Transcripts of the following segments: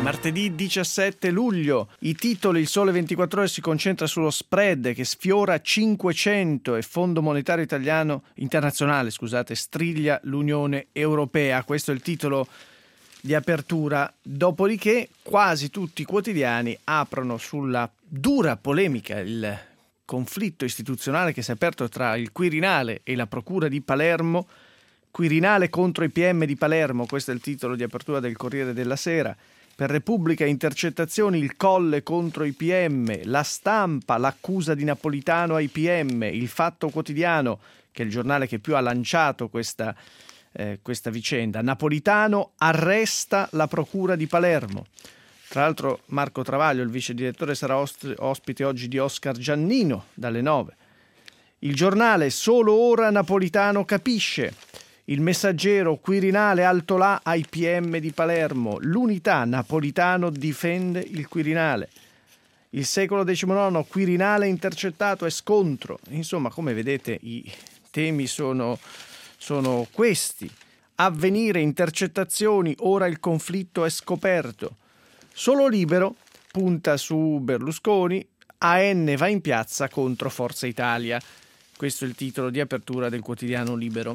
Martedì 17 luglio, i titoli. Il Sole 24 Ore si concentra sullo spread che sfiora 500 e Fondo Monetario Internazionale striglia l'Unione Europea. Questo è il titolo di apertura. Dopodiché quasi tutti i quotidiani aprono sulla dura polemica, il conflitto istituzionale che si è aperto tra il Quirinale e la Procura di Palermo. Quirinale contro i PM di Palermo, questo è il titolo di apertura del Corriere della Sera. Per Repubblica, intercettazioni, il Colle contro i PM, La Stampa, l'accusa di Napolitano ai PM, il Fatto Quotidiano, che è il giornale che più ha lanciato questa vicenda. Napolitano arresta la Procura di Palermo. Tra l'altro Marco Travaglio, il vice direttore, sarà ospite oggi di Oscar Giannino dalle 9. Il Giornale, solo ora Napolitano capisce. Il Messaggero, Quirinale alto là ai PM di Palermo. L'Unità, Napolitano difende il Quirinale. Il Secolo XIX, Quirinale intercettato e scontro. Insomma, come vedete, i temi sono questi. Avvenire, intercettazioni, ora il conflitto è scoperto. Solo Libero punta su Berlusconi, AN va in piazza contro Forza Italia. Questo è il titolo di apertura del quotidiano Libero.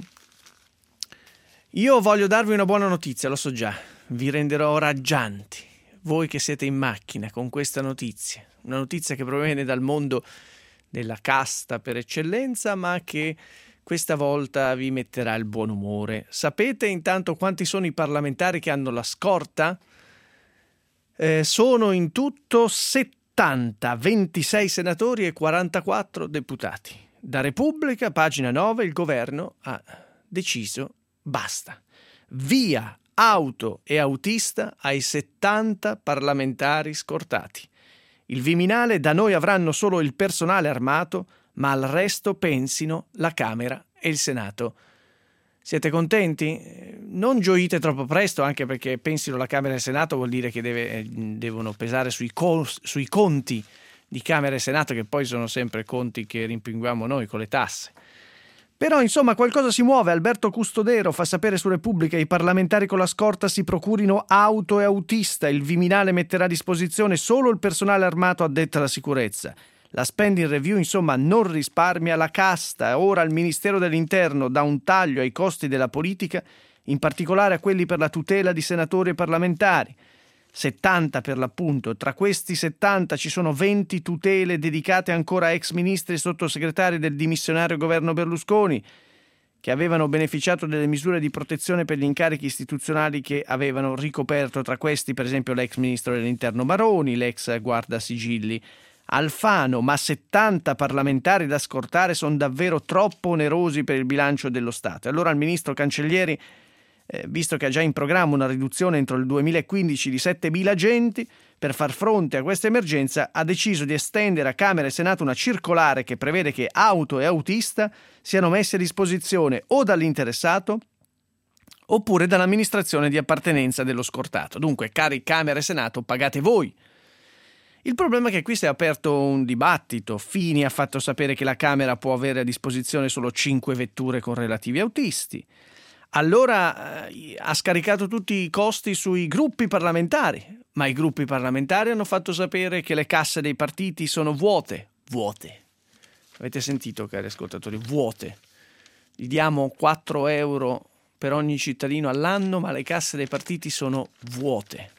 Io voglio darvi una buona notizia, lo so già, vi renderò raggianti, voi che siete in macchina con questa notizia, una notizia che proviene dal mondo della casta per eccellenza, ma che questa volta vi metterà il buon umore. Sapete intanto quanti sono i parlamentari che hanno la scorta? Sono in tutto 70, 26 senatori e 44 deputati. Da Repubblica, pagina 9, il governo ha deciso basta. Via auto e autista ai 70 parlamentari scortati. Il Viminale, da noi avranno solo il personale armato, ma al resto pensino la Camera e il Senato. Siete contenti? Non gioite troppo presto, anche perché pensino la Camera e il Senato vuol dire che devono pesare sui conti di Camera e Senato, che poi sono sempre conti che rimpinguiamo noi con le tasse. Però insomma qualcosa si muove. Alberto Custodero fa sapere su Repubblica: i parlamentari con la scorta si procurino auto e autista, il Viminale metterà a disposizione solo il personale armato addetto alla sicurezza. La spending review insomma non risparmia la casta. Ora il Ministero dell'Interno dà un taglio ai costi della politica, in particolare a quelli per la tutela di senatori e parlamentari. 70 per l'appunto. Tra questi 70 ci sono 20 tutele dedicate ancora a ex ministri e sottosegretari del dimissionario governo Berlusconi, che avevano beneficiato delle misure di protezione per gli incarichi istituzionali che avevano ricoperto. Tra questi, per esempio, l'ex ministro dell'Interno Maroni, l'ex guardasigilli Alfano. Ma 70 parlamentari da scortare sono davvero troppo onerosi per il bilancio dello Stato. E allora il ministro Cancellieri, visto che ha già in programma una riduzione entro il 2015 di 7.000 agenti, per far fronte a questa emergenza ha deciso di estendere a Camera e Senato una circolare che prevede che auto e autista siano messi a disposizione o dall'interessato oppure dall'amministrazione di appartenenza dello scortato. Dunque, cari Camera e Senato, pagate voi. Il problema è che qui si è aperto un dibattito. Fini ha fatto sapere che la Camera può avere a disposizione solo 5 vetture con relativi autisti. Allora ha scaricato tutti i costi sui gruppi parlamentari, ma i gruppi parlamentari hanno fatto sapere che le casse dei partiti sono vuote. Avete sentito, cari ascoltatori? Vuote. Gli diamo 4 euro per ogni cittadino all'anno, ma le casse dei partiti sono vuote.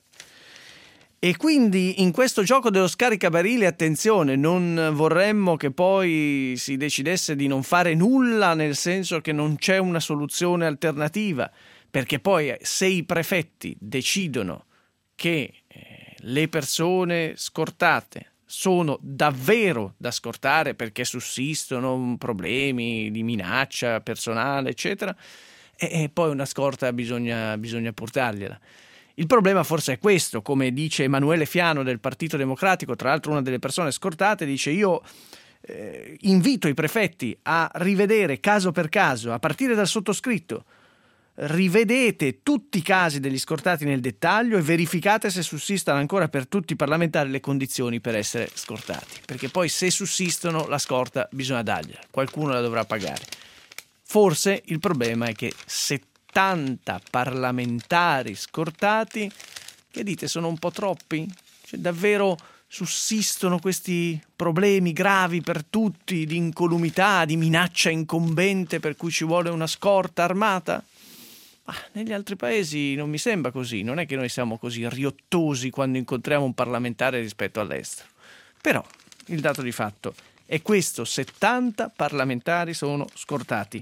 E quindi in questo gioco dello scaricabarile, attenzione, non vorremmo che poi si decidesse di non fare nulla, nel senso che non c'è una soluzione alternativa, perché poi se i prefetti decidono che le persone scortate sono davvero da scortare perché sussistono problemi di minaccia personale, eccetera, e poi una scorta bisogna portargliela. Il problema forse è questo, come dice Emanuele Fiano del Partito Democratico, tra l'altro una delle persone scortate, dice: io invito i prefetti a rivedere caso per caso, a partire dal sottoscritto, rivedete tutti i casi degli scortati nel dettaglio e verificate se sussistano ancora per tutti i parlamentari le condizioni per essere scortati, perché poi se sussistono la scorta bisogna dargliela, qualcuno la dovrà pagare. Forse il problema è che 70 parlamentari scortati Che dite, sono un po' troppi? Cioè, davvero sussistono questi problemi gravi per tutti, di incolumità, di minaccia incombente per cui ci vuole una scorta armata? Negli altri paesi non mi sembra così, non è che noi siamo così riottosi quando incontriamo un parlamentare rispetto all'estero. Però il dato di fatto è questo: 70 parlamentari sono scortati.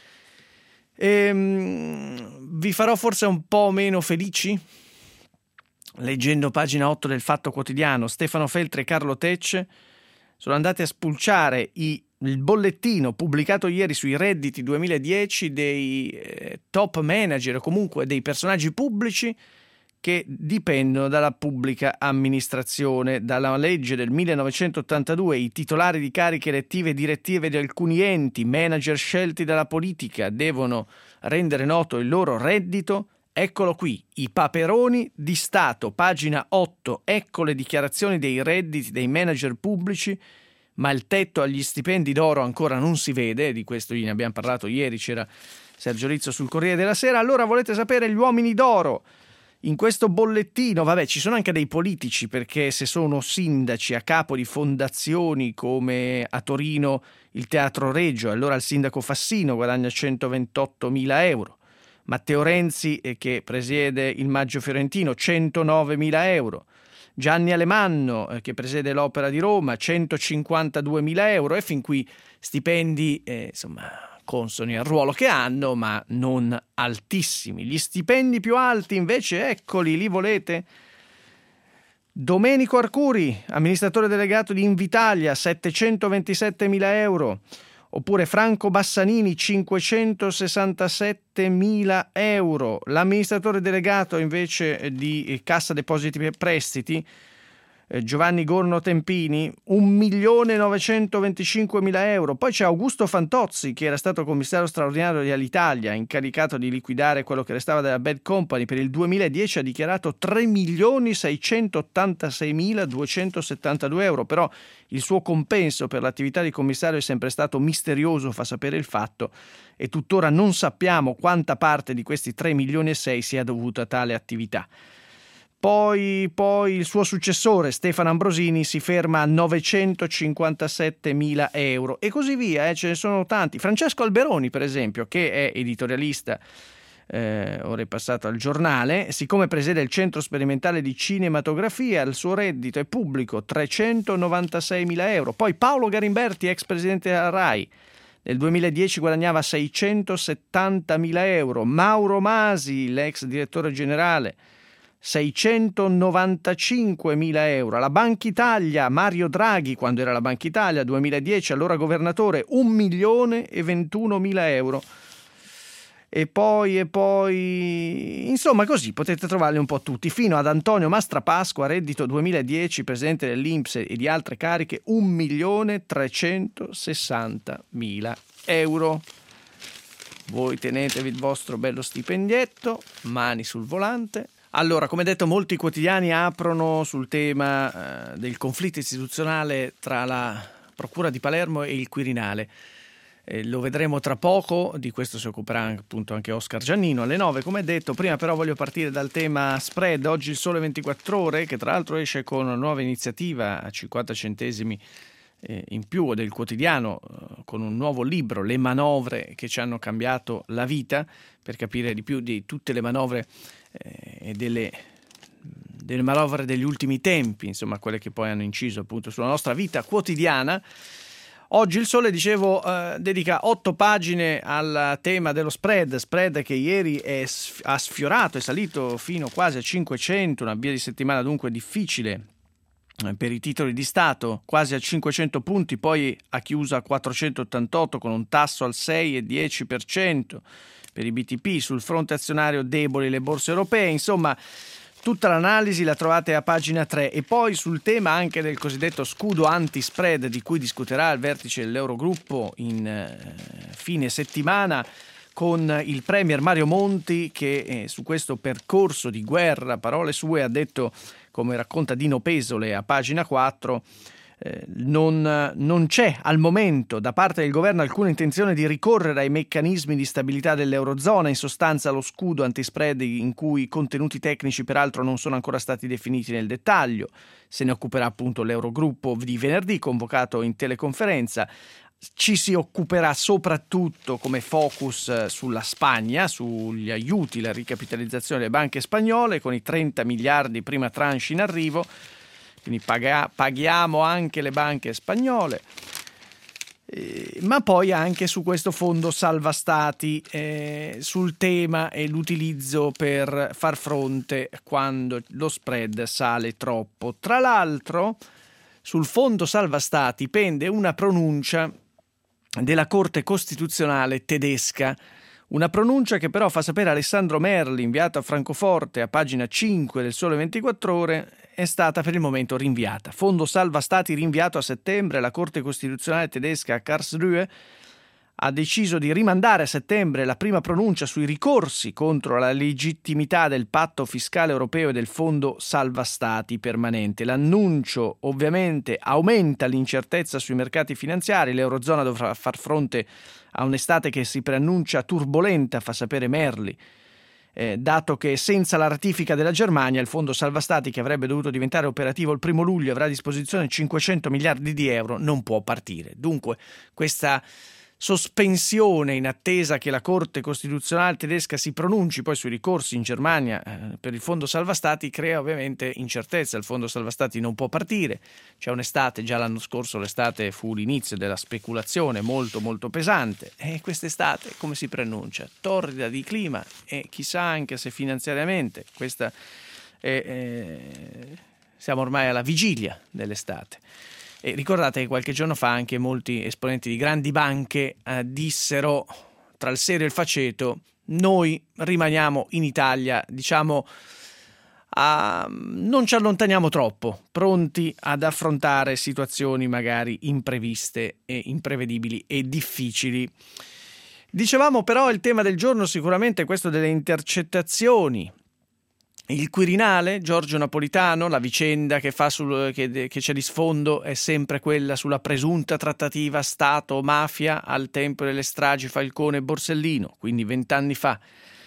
Vi farò forse un po' meno felici leggendo pagina 8 del Fatto Quotidiano. Stefano Feltri e Carlo Tecce sono andati a spulciare il bollettino pubblicato ieri sui redditi 2010 dei top manager o comunque dei personaggi pubblici che dipendono dalla pubblica amministrazione. Dalla legge del 1982 i titolari di cariche elettive e direttive di alcuni enti, manager scelti dalla politica, devono rendere noto il loro reddito. Eccolo qui, i paperoni di Stato, pagina 8, ecco le dichiarazioni dei redditi dei manager pubblici, ma il tetto agli stipendi d'oro ancora non si vede, di questo ne abbiamo parlato ieri, c'era Sergio Rizzo sul Corriere della Sera. Allora volete sapere gli uomini d'oro? In questo bollettino, ci sono anche dei politici, perché se sono sindaci a capo di fondazioni come a Torino il Teatro Regio, allora il sindaco Fassino guadagna 128.000 euro. Matteo Renzi, che presiede il Maggio Fiorentino, 109.000 euro. Gianni Alemanno, che presiede l'Opera di Roma, 152.000 euro. E fin qui stipendi, consoni al ruolo che hanno, ma non altissimi. Gli stipendi più alti, invece, eccoli, li volete? Domenico Arcuri, amministratore delegato di Invitalia, 727.000 euro. Oppure Franco Bassanini, 567.000 euro. L'amministratore delegato invece di Cassa Depositi e Prestiti, Giovanni Gorno Tempini, 1.925.000 euro. Poi c'è Augusto Fantozzi, che era stato commissario straordinario di Alitalia, incaricato di liquidare quello che restava della Bad Company. Per il 2010 ha dichiarato 3.686.272 euro, però il suo compenso per l'attività di commissario è sempre stato misterioso, fa sapere il Fatto, e tuttora non sappiamo quanta parte di questi 3,6 milioni sia dovuta a tale attività. Poi il suo successore Stefano Ambrosini si ferma a 957.000 euro e così via, ce ne sono tanti. Francesco Alberoni, per esempio, che è editorialista, ora è passato al Giornale, siccome presiede il Centro Sperimentale di Cinematografia, il suo reddito è pubblico, 396.000 euro. Poi Paolo Garimberti, ex presidente della RAI, nel 2010 guadagnava 670.000 euro. Mauro Masi, l'ex direttore generale, 695.000 euro. La Banca Italia, Mario Draghi, quando era la Banca Italia, 2010, allora governatore, 1.021.000 euro. E poi, insomma, così potete trovarli un po' tutti, fino ad Antonio Mastrapasqua, reddito 2010, presidente dell'INPS e di altre cariche, 1.360.000 euro. Voi tenetevi il vostro bello stipendietto, mani sul volante. Allora, come detto, molti quotidiani aprono sul tema del conflitto istituzionale tra la Procura di Palermo e il Quirinale. Lo vedremo tra poco, di questo si occuperà appunto anche Oscar Giannino alle 9, come detto. Prima però voglio partire dal tema spread. Oggi il Sole 24 Ore, che tra l'altro esce con una nuova iniziativa a 50 centesimi in più del quotidiano, con un nuovo libro, Le manovre che ci hanno cambiato la vita, per capire di più di tutte le manovre e delle manovre degli ultimi tempi, insomma quelle che poi hanno inciso appunto sulla nostra vita quotidiana. Oggi il Sole, dicevo, dedica 8 pagine al tema dello spread che ieri ha sfiorato, è salito fino quasi a 500, una via di settimana dunque difficile per i titoli di Stato, quasi a 500 punti, poi ha chiuso a 488 con un tasso al 6,10%. Per i BTP, sul fronte azionario deboli le borse europee. Insomma, tutta l'analisi la trovate a pagina 3. E poi sul tema anche del cosiddetto scudo anti-spread, di cui discuterà il vertice dell'Eurogruppo in fine settimana con il premier Mario Monti, che su questo percorso di guerra, parole sue, ha detto, come racconta Dino Pesole a pagina 4, Non c'è al momento da parte del governo alcuna intenzione di ricorrere ai meccanismi di stabilità dell'Eurozona, in sostanza lo scudo antispread in cui i contenuti tecnici peraltro non sono ancora stati definiti nel dettaglio. Se ne occuperà appunto l'Eurogruppo di venerdì, convocato in teleconferenza. Ci si occuperà soprattutto come focus sulla Spagna, sugli aiuti, la ricapitalizzazione delle banche spagnole con i 30 miliardi prima tranche in arrivo. Quindi paghiamo anche le banche spagnole, ma poi anche su questo fondo salva stati, sul tema e l'utilizzo per far fronte quando lo spread sale troppo. Tra l'altro sul fondo salva stati pende una pronuncia della Corte Costituzionale tedesca. Una pronuncia che però fa sapere Alessandro Merli, inviato a Francoforte a pagina 5 del Sole 24 Ore, è stata per il momento rinviata. Fondo salva stati rinviato a settembre. La Corte Costituzionale tedesca a Karlsruhe ha deciso di rimandare a settembre la prima pronuncia sui ricorsi contro la legittimità del patto fiscale europeo e del fondo salva stati permanente. L'annuncio ovviamente aumenta l'incertezza sui mercati finanziari. L'Eurozona dovrà far fronte a un'estate che si preannuncia turbolenta, fa sapere Merli, dato che senza la ratifica della Germania il fondo salva stati, che avrebbe dovuto diventare operativo il 1 luglio, avrà a disposizione 500 miliardi di euro, non può partire. Dunque questa sospensione in attesa che la Corte Costituzionale tedesca si pronunci poi sui ricorsi in Germania per il fondo salva stati crea ovviamente incertezza. Il fondo salva stati non può partire, c'è un'estate, già l'anno scorso l'estate fu l'inizio della speculazione molto molto pesante, e quest'estate come si preannuncia? Torrida di clima, e chissà anche se finanziariamente questa siamo ormai alla vigilia dell'estate. E ricordate che qualche giorno fa anche molti esponenti di grandi banche dissero, tra il serio e il faceto, noi rimaniamo in Italia, diciamo, non ci allontaniamo troppo, pronti ad affrontare situazioni magari impreviste e imprevedibili e difficili. Dicevamo però il tema del giorno sicuramente è questo delle intercettazioni. Il Quirinale, Giorgio Napolitano, la vicenda che c'è di sfondo è sempre quella sulla presunta trattativa Stato-mafia al tempo delle stragi Falcone e Borsellino, quindi 20 anni fa.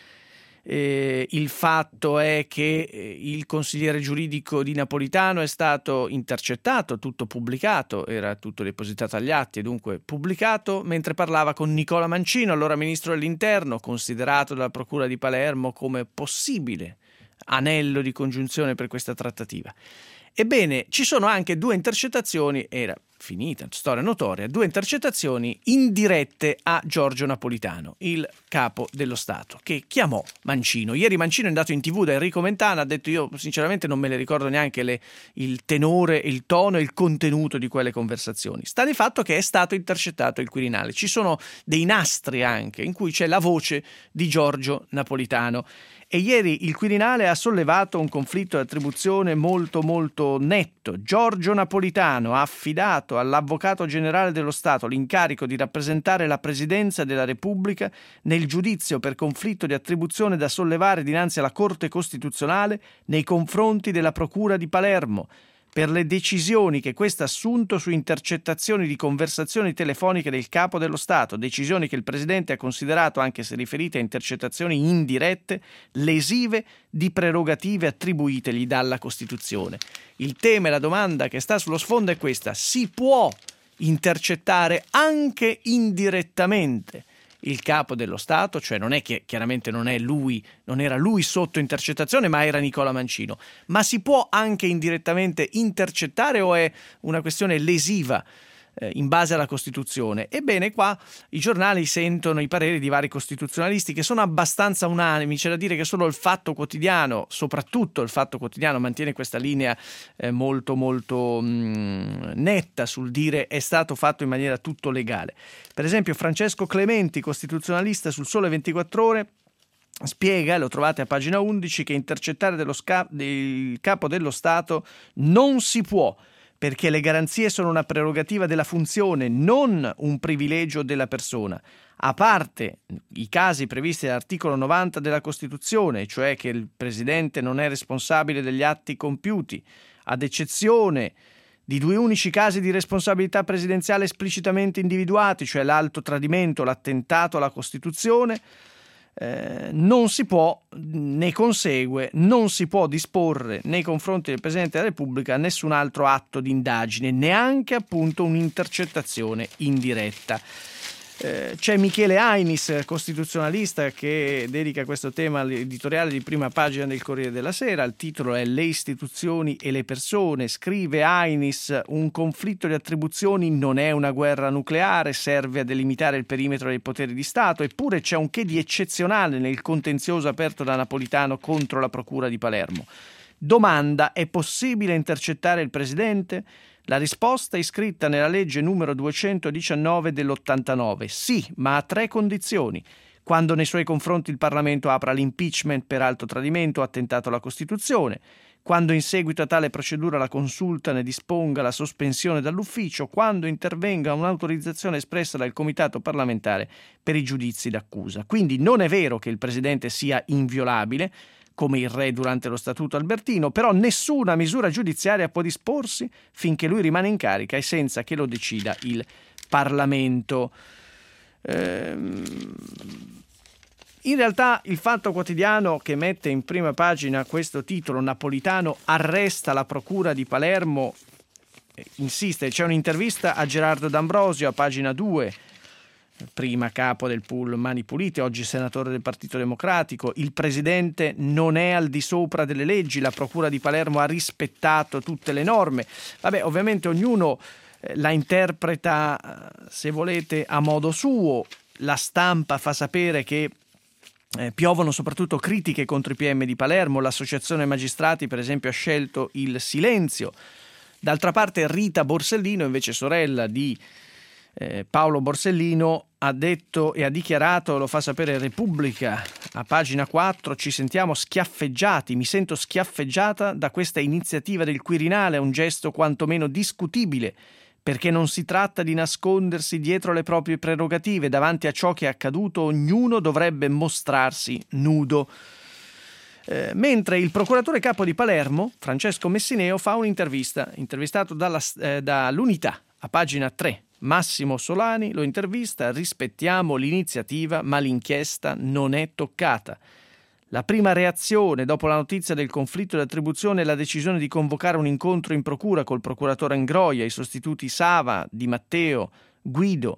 Il fatto è che il consigliere giuridico di Napolitano è stato intercettato, tutto pubblicato, era tutto depositato agli atti e dunque pubblicato, mentre parlava con Nicola Mancino, allora ministro dell'Interno, considerato dalla Procura di Palermo come possibile anello di congiunzione per questa trattativa. Ebbene, ci sono anche due intercettazioni, era finita, storia notoria, due intercettazioni indirette a Giorgio Napolitano, il capo dello Stato, che chiamò Mancino. Ieri Mancino è andato in TV da Enrico Mentana, ha detto io sinceramente non me le ricordo neanche il tenore, il tono e il contenuto di quelle conversazioni. Sta di fatto che è stato intercettato il Quirinale. Ci sono dei nastri anche in cui c'è la voce di Giorgio Napolitano. E ieri il Quirinale ha sollevato un conflitto di attribuzione molto molto netto. Giorgio Napolitano ha affidato all'Avvocato Generale dello Stato l'incarico di rappresentare la Presidenza della Repubblica nel giudizio per conflitto di attribuzione da sollevare dinanzi alla Corte Costituzionale nei confronti della Procura di Palermo, per le decisioni che questa ha assunto su intercettazioni di conversazioni telefoniche del Capo dello Stato, decisioni che il Presidente ha considerato, anche se riferite a intercettazioni indirette, lesive di prerogative attribuitegli dalla Costituzione. Il tema e la domanda che sta sullo sfondo è questa: si può intercettare anche indirettamente il Capo dello Stato? Cioè non è che chiaramente non era lui sotto intercettazione, ma era Nicola Mancino, ma si può anche indirettamente intercettare o è una questione lesiva in base alla Costituzione? Ebbene, qua i giornali sentono i pareri di vari costituzionalisti che sono abbastanza unanimi. C'è da dire che solo il Fatto Quotidiano, soprattutto il Fatto Quotidiano, mantiene questa linea molto molto netta sul dire è stato fatto in maniera tutto legale. Per esempio Francesco Clementi, costituzionalista, sul Sole 24 Ore spiega, lo trovate a pagina 11, che intercettare del Capo dello Stato non si può, perché le garanzie sono una prerogativa della funzione, non un privilegio della persona. A parte i casi previsti dall'articolo 90 della Costituzione, cioè che il Presidente non è responsabile degli atti compiuti, ad eccezione di 2 unici casi di responsabilità presidenziale esplicitamente individuati, cioè l'alto tradimento, l'attentato alla Costituzione, non si può, ne consegue, non si può disporre nei confronti del Presidente della Repubblica nessun altro atto di indagine, neanche appunto un'intercettazione indiretta. C'è Michele Ainis, costituzionalista, che dedica questo tema all'editoriale di prima pagina del Corriere della Sera. Il titolo è Le istituzioni e le persone. Scrive Ainis: un conflitto di attribuzioni non è una guerra nucleare, serve a delimitare il perimetro dei poteri di Stato, eppure c'è un che di eccezionale nel contenzioso aperto da Napolitano contro la Procura di Palermo. Domanda: è possibile intercettare il Presidente? La risposta è scritta nella legge numero 219 dell'89. Sì, ma a 3 condizioni. Quando nei suoi confronti il Parlamento apra l'impeachment per alto tradimento o attentato alla Costituzione, quando in seguito a tale procedura la Consulta ne disponga la sospensione dall'ufficio, quando intervenga un'autorizzazione espressa dal Comitato parlamentare per i giudizi d'accusa. Quindi non è vero che il Presidente sia inviolabile, come il re durante lo Statuto Albertino, però nessuna misura giudiziaria può disporsi finché lui rimane in carica e senza che lo decida il Parlamento. In realtà il Fatto Quotidiano, che mette in prima pagina questo titolo, Napolitano arresta la Procura di Palermo, insiste, c'è un'intervista a Gerardo D'Ambrosio a pagina 2, prima capo del pool Mani Pulite, oggi senatore del Partito Democratico. Il presidente non è al di sopra delle leggi, la Procura di Palermo ha rispettato tutte le norme. Vabbè, ovviamente ognuno la interpreta, se volete, a modo suo. La Stampa fa sapere che piovono soprattutto critiche contro i PM di Palermo, l'associazione magistrati per esempio ha scelto il silenzio. D'altra parte Rita Borsellino, invece sorella di Paolo Borsellino, ha detto e ha dichiarato, lo fa sapere Repubblica a pagina 4, ci sentiamo schiaffeggiati, mi sento schiaffeggiata da questa iniziativa del Quirinale, un gesto quantomeno discutibile, perché non si tratta di nascondersi dietro le proprie prerogative, davanti a ciò che è accaduto ognuno dovrebbe mostrarsi nudo. Mentre il procuratore capo di Palermo, Francesco Messineo, fa un'intervista, intervistato dall'Unità a pagina 3. Massimo Solani lo intervista: rispettiamo l'iniziativa, ma l'inchiesta non è toccata. La prima reazione dopo la notizia del conflitto di attribuzione è la decisione di convocare un incontro in procura col procuratore Ingroia, i sostituti Sava, Di Matteo, Guido.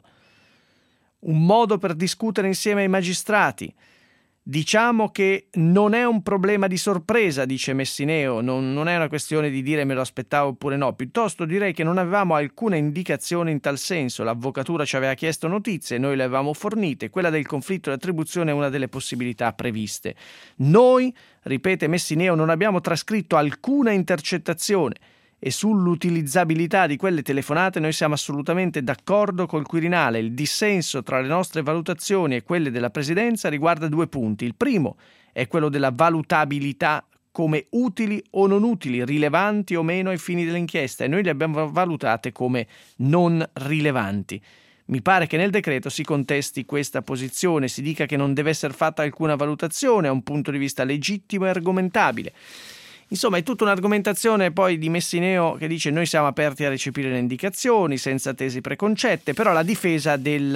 Un modo per discutere insieme ai magistrati. Diciamo che non è un problema di sorpresa, dice Messineo, non è una questione di dire me lo aspettavo oppure no, piuttosto direi che non avevamo alcuna indicazione in tal senso, l'avvocatura ci aveva chiesto notizie, noi le avevamo fornite, quella del conflitto di attribuzione è una delle possibilità previste. Noi, ripete Messineo, non abbiamo trascritto alcuna intercettazione e sull'utilizzabilità di quelle telefonate noi siamo assolutamente d'accordo col Quirinale. Il dissenso tra le nostre valutazioni e quelle della Presidenza riguarda 2 punti. Il primo è quello della valutabilità come utili o non utili, rilevanti o meno ai fini dell'inchiesta, e noi le abbiamo valutate come non rilevanti. Mi pare che nel decreto si contesti questa posizione, si dica che non deve essere fatta alcuna valutazione, a un punto di vista legittimo e argomentabile. Insomma, è tutta un'argomentazione poi di Messineo che dice noi siamo aperti a recepire le indicazioni senza tesi preconcette, però la difesa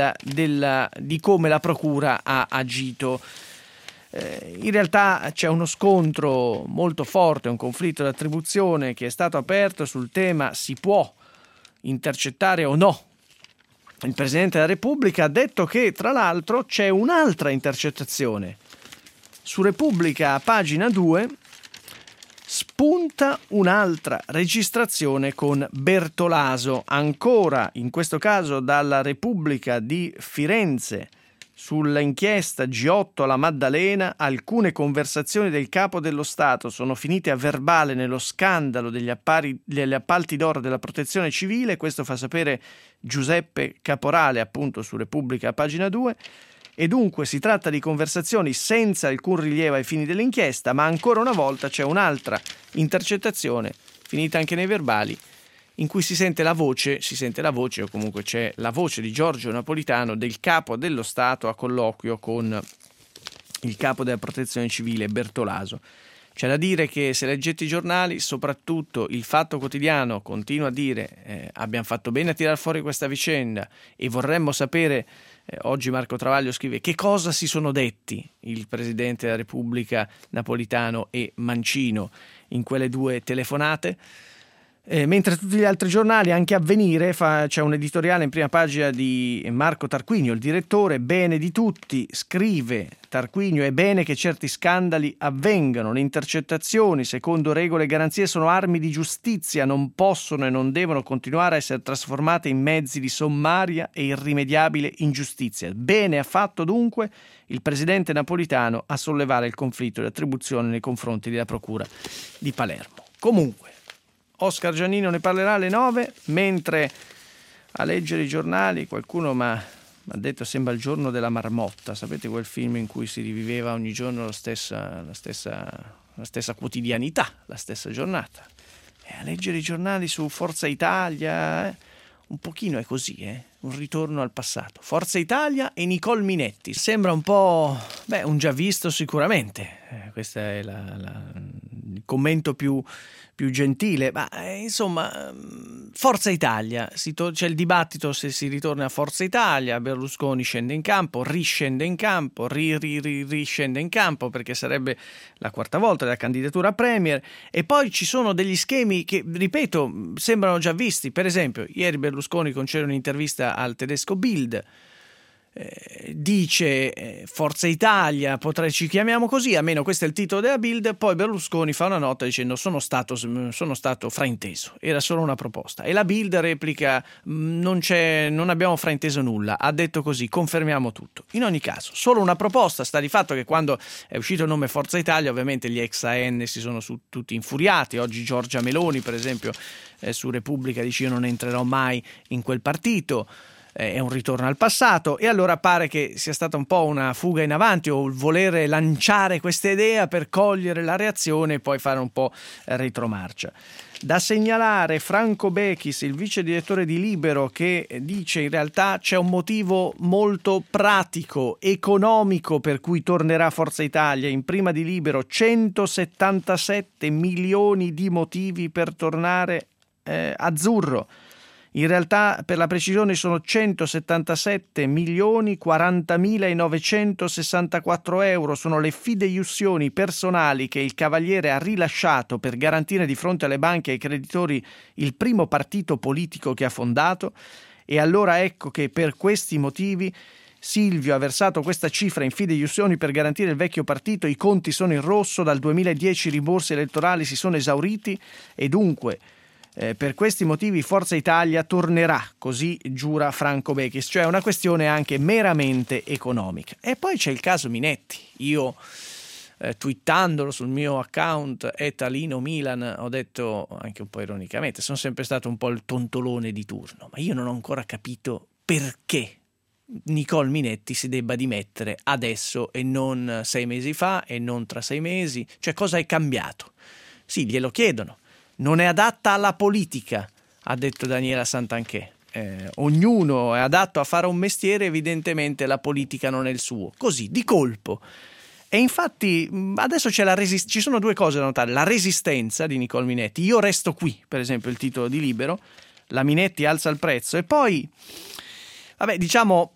di come la Procura ha agito. In realtà c'è uno scontro molto forte, un conflitto di attribuzione che è stato aperto sul tema: si può intercettare o no il Presidente della Repubblica. Ha detto che tra l'altro c'è un'altra intercettazione. Su Repubblica a pagina 2 spunta un'altra registrazione con Bertolaso, ancora in questo caso dalla Repubblica di Firenze, sull'inchiesta G8 alla Maddalena. Alcune conversazioni del capo dello Stato sono finite a verbale nello scandalo degli appalti d'oro della Protezione Civile, questo fa sapere Giuseppe Caporale appunto su Repubblica a pagina 2. E dunque si tratta di conversazioni senza alcun rilievo ai fini dell'inchiesta, ma ancora una volta c'è un'altra intercettazione, finita anche nei verbali, in cui si sente la voce, o comunque c'è la voce di Giorgio Napolitano, del capo dello Stato, a colloquio con il capo della Protezione Civile Bertolaso. C'è da dire che se leggete i giornali, soprattutto il Fatto Quotidiano continua a dire abbiamo fatto bene a tirar fuori questa vicenda e vorremmo sapere, oggi Marco Travaglio scrive, che cosa si sono detti il Presidente della Repubblica Napolitano e Mancino in quelle 2 telefonate. Mentre tutti gli altri giornali, anche Avvenire, c'è un editoriale in prima pagina di Marco Tarquinio, il direttore, bene di tutti, scrive Tarquinio, è bene che certi scandali avvengano, le intercettazioni secondo regole e garanzie sono armi di giustizia, non possono e non devono continuare a essere trasformate in mezzi di sommaria e irrimediabile ingiustizia. Bene ha fatto dunque il presidente Napolitano a sollevare il conflitto di attribuzione nei confronti della procura di Palermo. Comunque, Oscar Giannino ne parlerà alle 9, mentre a leggere i giornali qualcuno mi ha detto sembra il giorno della marmotta, sapete quel film in cui si riviveva ogni giorno la stessa quotidianità, la stessa giornata. E a leggere i giornali su Forza Italia, un pochino è così, un ritorno al passato. Forza Italia e Nicole Minetti, sembra un po', un già visto sicuramente, questo è il commento più gentile, ma insomma Forza Italia, c'è il dibattito se si ritorna a Forza Italia, Berlusconi scende in campo, riscende in campo, riscende in campo perché sarebbe la 4ª volta della candidatura a Premier, e poi ci sono degli schemi che, ripeto, sembrano già visti. Per esempio, ieri Berlusconi concede un'intervista al tedesco Bild, dice Forza Italia, ci chiamiamo così, almeno questo è il titolo della Bild. Poi Berlusconi fa una nota dicendo sono stato frainteso, era solo una proposta, e la Bild replica non abbiamo frainteso nulla, ha detto così, confermiamo tutto. In ogni caso, solo una proposta. Sta di fatto che quando è uscito il nome Forza Italia ovviamente gli ex AN si sono tutti infuriati. Oggi Giorgia Meloni per esempio su Repubblica dice io non entrerò mai in quel partito, è un ritorno al passato, e allora pare che sia stata un po' una fuga in avanti o il volere lanciare questa idea per cogliere la reazione e poi fare un po' retromarcia. Da segnalare Franco Bechis, il vice direttore di Libero, che dice in realtà c'è un motivo molto pratico, economico, per cui tornerà Forza Italia. In prima di Libero 177 milioni di motivi per tornare azzurro. In realtà, per la precisione, sono 177 milioni 40.964 euro. Sono le fideiussioni personali che il Cavaliere ha rilasciato per garantire di fronte alle banche e ai creditori il primo partito politico che ha fondato. E allora ecco che per questi motivi Silvio ha versato questa cifra in fideiussioni per garantire il vecchio partito. I conti sono in rosso, dal 2010 i rimborsi elettorali si sono esauriti e dunque per questi motivi Forza Italia tornerà, così giura Franco Bechis, cioè una questione anche meramente economica. E poi c'è il caso Minetti. Io twittandolo sul mio account @Talino_Milan ho detto anche un po' ironicamente, sono sempre stato un po' il tontolone di turno, ma io non ho ancora capito perché Nicole Minetti si debba dimettere adesso e non 6 mesi fa e non tra 6 mesi, cioè cosa è cambiato? Sì, glielo chiedono. Non è adatta alla politica, ha detto Daniela Santanchè. Ognuno è adatto a fare un mestiere, evidentemente la politica non è il suo. Così, di colpo. E infatti adesso ci sono 2 cose da notare. La resistenza di Nicole Minetti. Io resto qui, per esempio, il titolo di Libero. La Minetti alza il prezzo. E poi, diciamo,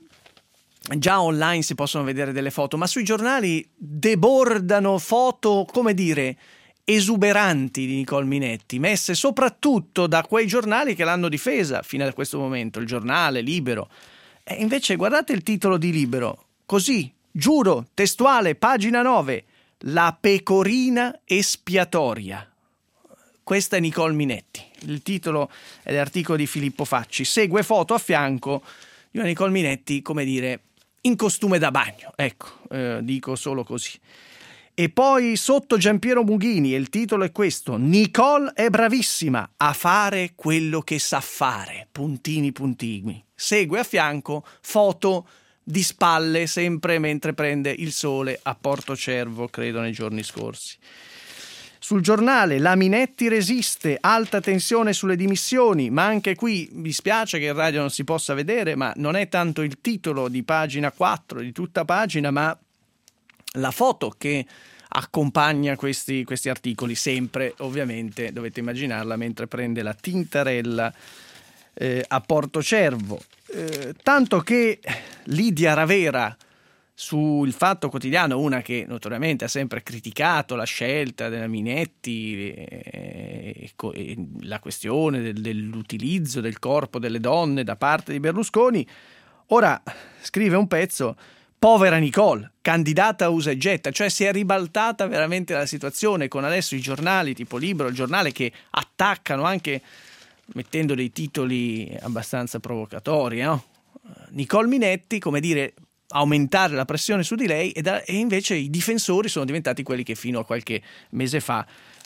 già online si possono vedere delle foto, ma sui giornali debordano foto, come dire, esuberanti di Nicole Minetti, messe soprattutto da quei giornali che l'hanno difesa fino a questo momento, il Giornale, Libero. E invece guardate il titolo di Libero, così, giuro, testuale, pagina 9, la pecorina espiatoria. Questa è Nicole Minetti. Il titolo è dell'articolo di Filippo Facci. Segue foto a fianco di una Nicole Minetti, come dire, in costume da bagno. Ecco, dico solo così. E poi sotto Giampiero Mughini, e il titolo è questo: Nicole è bravissima a fare quello che sa fare, puntini puntini. Segue a fianco foto di spalle, sempre mentre prende il sole a Porto Cervo, credo nei giorni scorsi. Sul Giornale, la Minetti resiste, alta tensione sulle dimissioni, ma anche qui mi spiace che in radio non si possa vedere, ma non è tanto il titolo di pagina 4, di tutta pagina, ma la foto che accompagna questi articoli, sempre ovviamente dovete immaginarla mentre prende la tintarella a Portocervo, tanto che Lidia Ravera sul Fatto Quotidiano, una che notoriamente ha sempre criticato la scelta della Minetti e la questione dell'utilizzo del corpo delle donne da parte di Berlusconi, ora scrive un pezzo: povera Nicole, candidata a usa e getta, cioè si è ribaltata veramente la situazione, con adesso i giornali tipo Libero, il Giornale, che attaccano anche mettendo dei titoli abbastanza provocatori, no? Nicole Minetti, come dire, aumentare la pressione su di lei, e invece i difensori sono diventati quelli che fino a qualche mese fa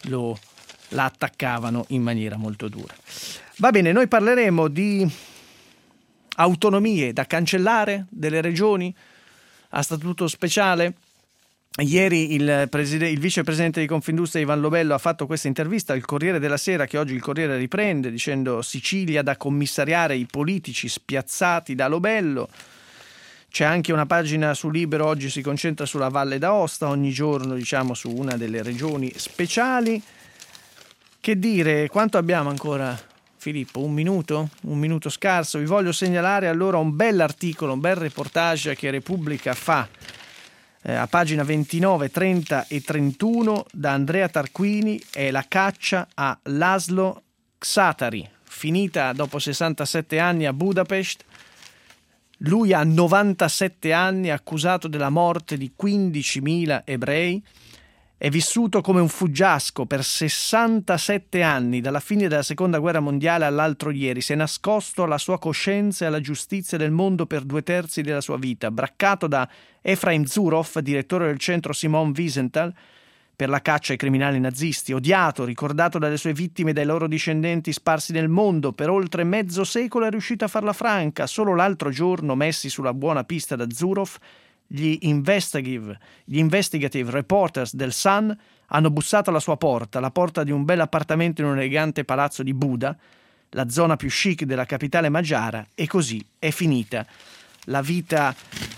la attaccavano in maniera molto dura. Va bene, noi parleremo di autonomie da cancellare delle regioni a statuto speciale. Ieri il vicepresidente di Confindustria Ivan Lobello ha fatto questa intervista al Corriere della Sera, che oggi il Corriere riprende, dicendo: Sicilia da commissariare i politici spiazzati da Lobello. C'è anche una pagina su Libero, oggi si concentra sulla Valle d'Aosta, ogni giorno diciamo su una delle regioni speciali. Che dire, quanto abbiamo ancora, Filippo? Un minuto scarso. Vi voglio segnalare allora un bell'articolo, un bel reportage che Repubblica fa a pagina 29, 30 e 31 da Andrea Tarquini. È la caccia a Laszlo Xatari, finita dopo 67 anni a Budapest. Lui ha 97 anni, accusato della morte di 15.000 ebrei. È vissuto come un fuggiasco per 67 anni, dalla fine della Seconda Guerra Mondiale all'altro ieri. Si è nascosto alla sua coscienza e alla giustizia del mondo per 2/3 della sua vita. Braccato da Efraim Zurov, direttore del centro Simon Wiesenthal, per la caccia ai criminali nazisti, odiato, ricordato dalle sue vittime e dai loro discendenti sparsi nel mondo, per oltre mezzo secolo è riuscito a farla franca. Solo l'altro giorno, messi sulla buona pista da Zurov, gli investigative reporters del Sun hanno bussato alla sua porta, la porta di un bel appartamento in un elegante palazzo di Buda, la zona più chic della capitale magiara, e così è finita la vita,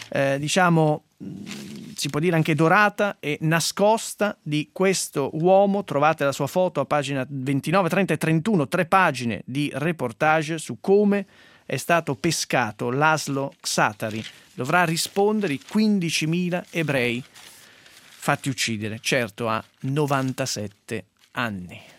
si può dire anche dorata e nascosta, di questo uomo. Trovate la sua foto a pagina 29, 30 e 31, 3 pagine di reportage su come è stato pescato Laszlo Xatari. Dovrà rispondere i 15.000 ebrei fatti uccidere, certo a 97 anni.